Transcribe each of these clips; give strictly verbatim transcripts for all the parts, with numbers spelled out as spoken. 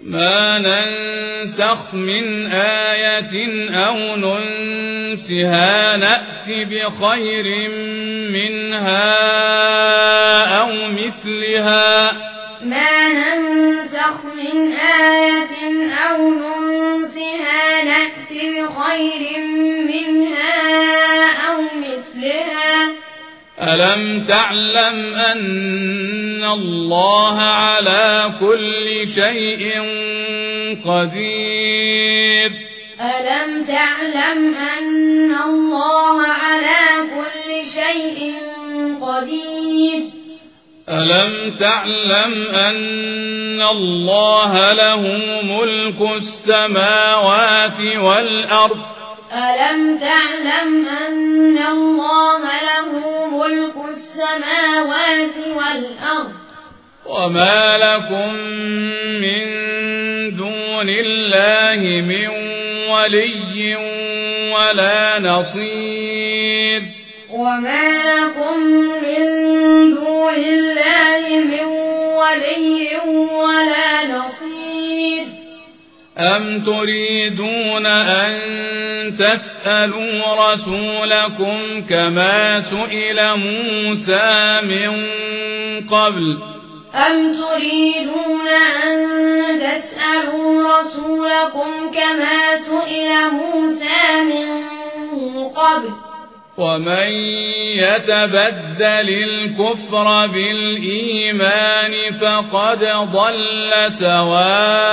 ما ننسخ من آية أو ننسها نأت بخير منها أو مثلها ما ننسخ من آية أو ننسها نأت بخير منها أو مثلها ألم تعلم أن الله على كل شيء قدير ألم تعلم أن الله على كل شيء قدير ألم تعلم أن الله له ملك السماوات والأرض ألم تعلم أن الله له ملك السماوات والأرض وما لكم من دون الله من ولي ولا نصير وما لكم من دون الله من ولي ولا نصير أم تريدون أن تسألوا رسولكم كما سئل موسى من قبل أم تريدون أن تسألوا رسولكم كما سئل موسى من قبل ومن يتبدل الكفر بالإيمان فقد ضل سواء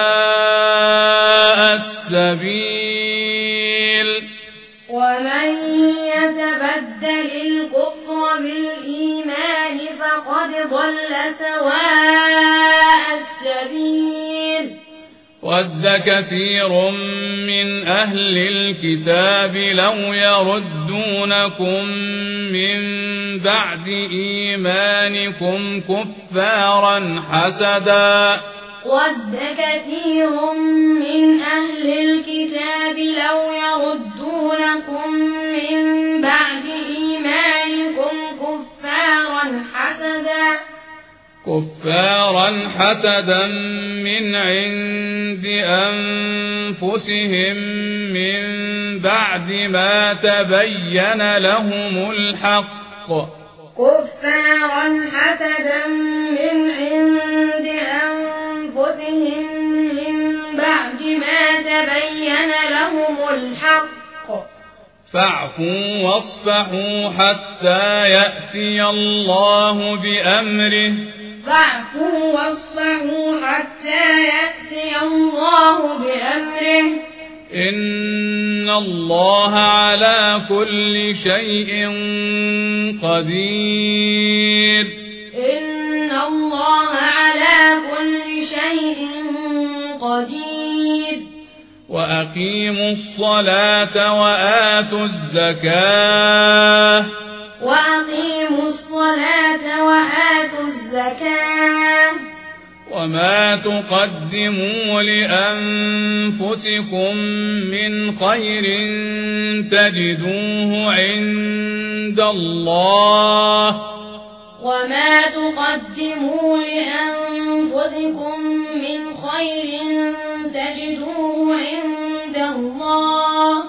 السبيل ومن يتبدل الكفر بالإيمان فقد ضل سواء السبيل ود كثير من أهل الكتاب لو يردونكم من بعد إيمانكم كفارا حسدا ود كثير من أهل الكتاب لو يردونكم من بعد إيمانكم كفارا حسدا كفارا حسدا من عند أنفسهم من بعد ما تبين لهم الحق كفارا حسدا من عند أنفسهم من بعد ما تبين لهم الحق فاعفوا واصفحوا حتى يأتي الله بأمره فاعفوا واصفحوا حتى يأتي الله بأمره إن الله على كل شيء قدير إن الله على كل شيء قدير وأقيموا الصلاة وآتوا الزكاة وأقيموا الصلاة وآتوا الزكاة وما تقدموا لأنفسكم من خير تجدوه عند الله وما تقدموا لأنفسكم من خير تجدوه عند الله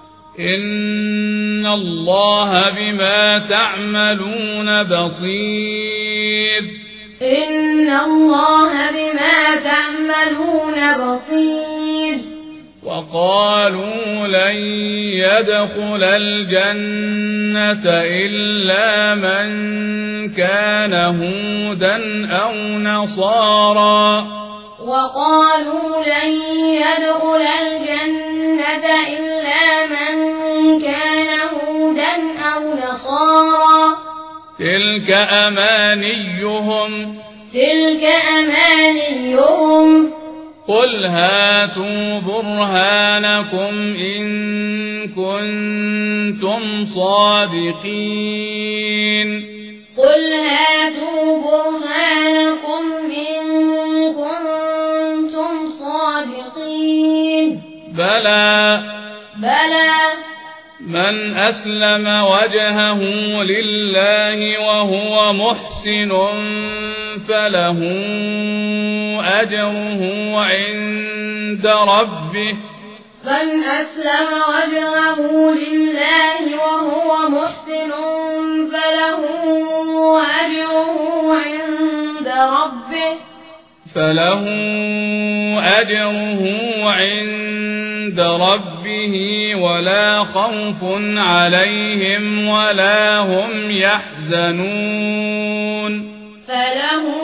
إن الله بما تعملون بصير إن الله بما تعملون بصير وقالوا لن يدخل الجنة إلا من كان هودا أو نصارى وقالوا لن يدخل الجنة إلا من كان هودا أو نصارى تلك أمانيهم تلك أمانيهم قل هاتوا برهانكم إن كنتم صادقين قل هاتوا برهانكم إن كنتم صادقين بلى بلى من أسلم وجهه لله وهو محسن فله أجره عند ربه من أسلم وجهه لله وهو محسن فله أجره عند ربه فله أجره عند ربه ولا خوف عليهم ولا هم يحزنون فله